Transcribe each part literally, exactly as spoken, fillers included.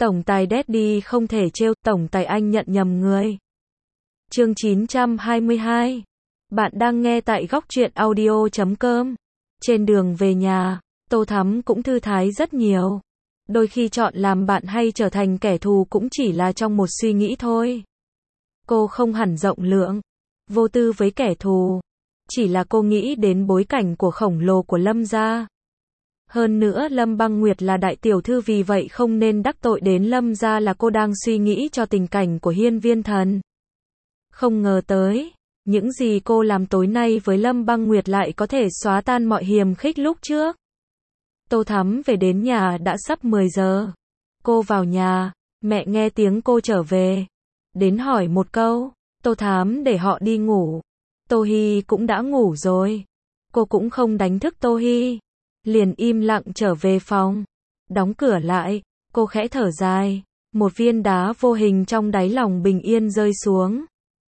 Tổng tài Daddy không thể trêu, tổng tài anh nhận nhầm người. Chương chín trăm hai mươi hai. Bạn đang nghe tại góc truyện audio chấm com. Trên đường về nhà, Tô Thắm cũng thư thái rất nhiều. Đôi khi chọn làm bạn hay trở thành kẻ thù cũng chỉ là trong một suy nghĩ thôi. Cô không hẳn rộng lượng, vô tư với kẻ thù. Chỉ là cô nghĩ đến bối cảnh của khổng lồ của Lâm gia. Hơn nữa Lâm Băng Nguyệt là đại tiểu thư, vì vậy không nên đắc tội đến Lâm gia, là cô đang suy nghĩ cho tình cảnh của Hiên Viên Thần. Không ngờ tới, những gì cô làm tối nay với Lâm Băng Nguyệt lại có thể xóa tan mọi hiềm khích lúc trước. Tô Thắm về đến nhà đã sắp mười giờ. Cô vào nhà, mẹ nghe tiếng cô trở về. Đến hỏi một câu, Tô Thắm để họ đi ngủ. Tô Hi cũng đã ngủ rồi. Cô cũng không đánh thức Tô Hi. Liền im lặng trở về phòng. Đóng cửa lại, cô khẽ thở dài. Một viên đá vô hình trong đáy lòng bình yên rơi xuống.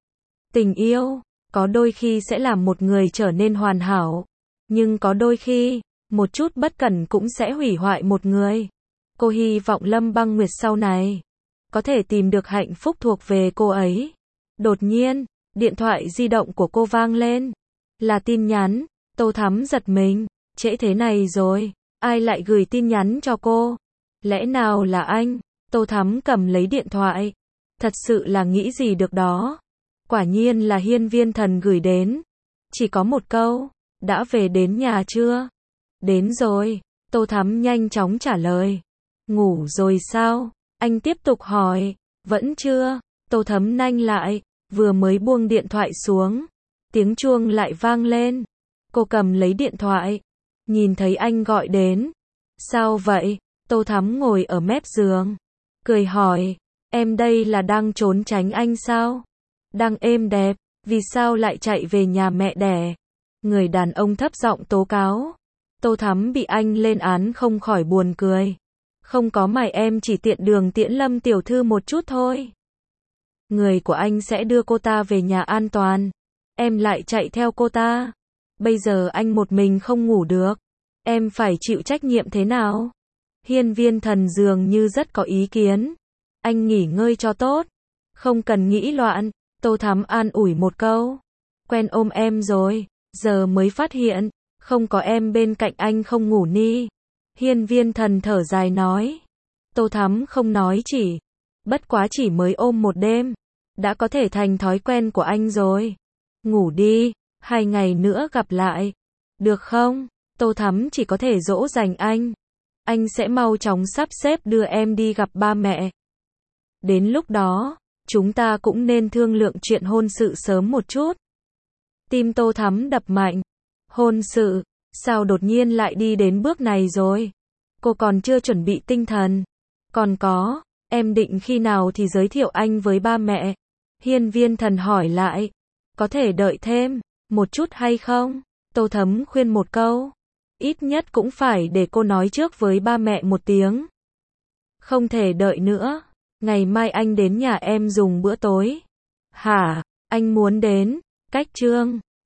Tình yêu, có đôi khi sẽ làm một người trở nên hoàn hảo. Nhưng có đôi khi, một chút bất cẩn cũng sẽ hủy hoại một người. Cô hy vọng Lâm Băng Nguyệt sau này có thể tìm được hạnh phúc thuộc về cô ấy. Đột nhiên, điện thoại di động của cô vang lên. Là tin nhắn. Tô Thắm giật mình. Trễ thế này rồi, ai lại gửi tin nhắn cho cô? Lẽ nào là anh? Tô Thắm cầm lấy điện thoại. Thật sự là nghĩ gì được đó. Quả nhiên là Hiên Viên Thần gửi đến. Chỉ có một câu, đã về đến nhà chưa? Đến rồi, Tô Thắm nhanh chóng trả lời. Ngủ rồi sao? Anh tiếp tục hỏi. Vẫn chưa. Tô Thắm nanh lại, vừa mới buông điện thoại xuống. Tiếng chuông lại vang lên. Cô cầm lấy điện thoại. Nhìn thấy anh gọi đến. Sao vậy? Tô Thắm ngồi ở mép giường. Cười hỏi. Em đây là đang trốn tránh anh sao? Đang êm đẹp, vì sao lại chạy về nhà mẹ đẻ? Người đàn ông thấp giọng tố cáo. Tô Thắm bị anh lên án không khỏi buồn cười. Không có mày, em chỉ tiện đường tiễn Lâm tiểu thư một chút thôi. Người của anh sẽ đưa cô ta về nhà an toàn. Em lại chạy theo cô ta. Bây giờ anh một mình không ngủ được. Em phải chịu trách nhiệm thế nào? Hiên Viên Thần dường như rất có ý kiến. Anh nghỉ ngơi cho tốt. Không cần nghĩ loạn. Tô Thắm an ủi một câu. Quen ôm em rồi. Giờ mới phát hiện. Không có em bên cạnh anh không ngủ ni. Hiên Viên Thần thở dài nói. Tô Thắm không nói chỉ. Bất quá chỉ mới ôm một đêm. Đã có thể thành thói quen của anh rồi. Ngủ đi. Hai ngày nữa gặp lại. Được không? Tô Thắm chỉ có thể dỗ dành anh. Anh sẽ mau chóng sắp xếp đưa em đi gặp ba mẹ. Đến lúc đó, chúng ta cũng nên thương lượng chuyện hôn sự sớm một chút. Tim Tô Thắm đập mạnh. Hôn sự? Sao đột nhiên lại đi đến bước này rồi? Cô còn chưa chuẩn bị tinh thần. Còn có, em định khi nào thì giới thiệu anh với ba mẹ? Hiên Viên Thần hỏi lại. Có thể đợi thêm một chút hay không? Tô Thắm khuyên một câu. Ít nhất cũng phải để cô nói trước với ba mẹ một tiếng. Không thể đợi nữa. Ngày mai anh đến nhà em dùng bữa tối. Hả? Anh muốn đến? Cách chương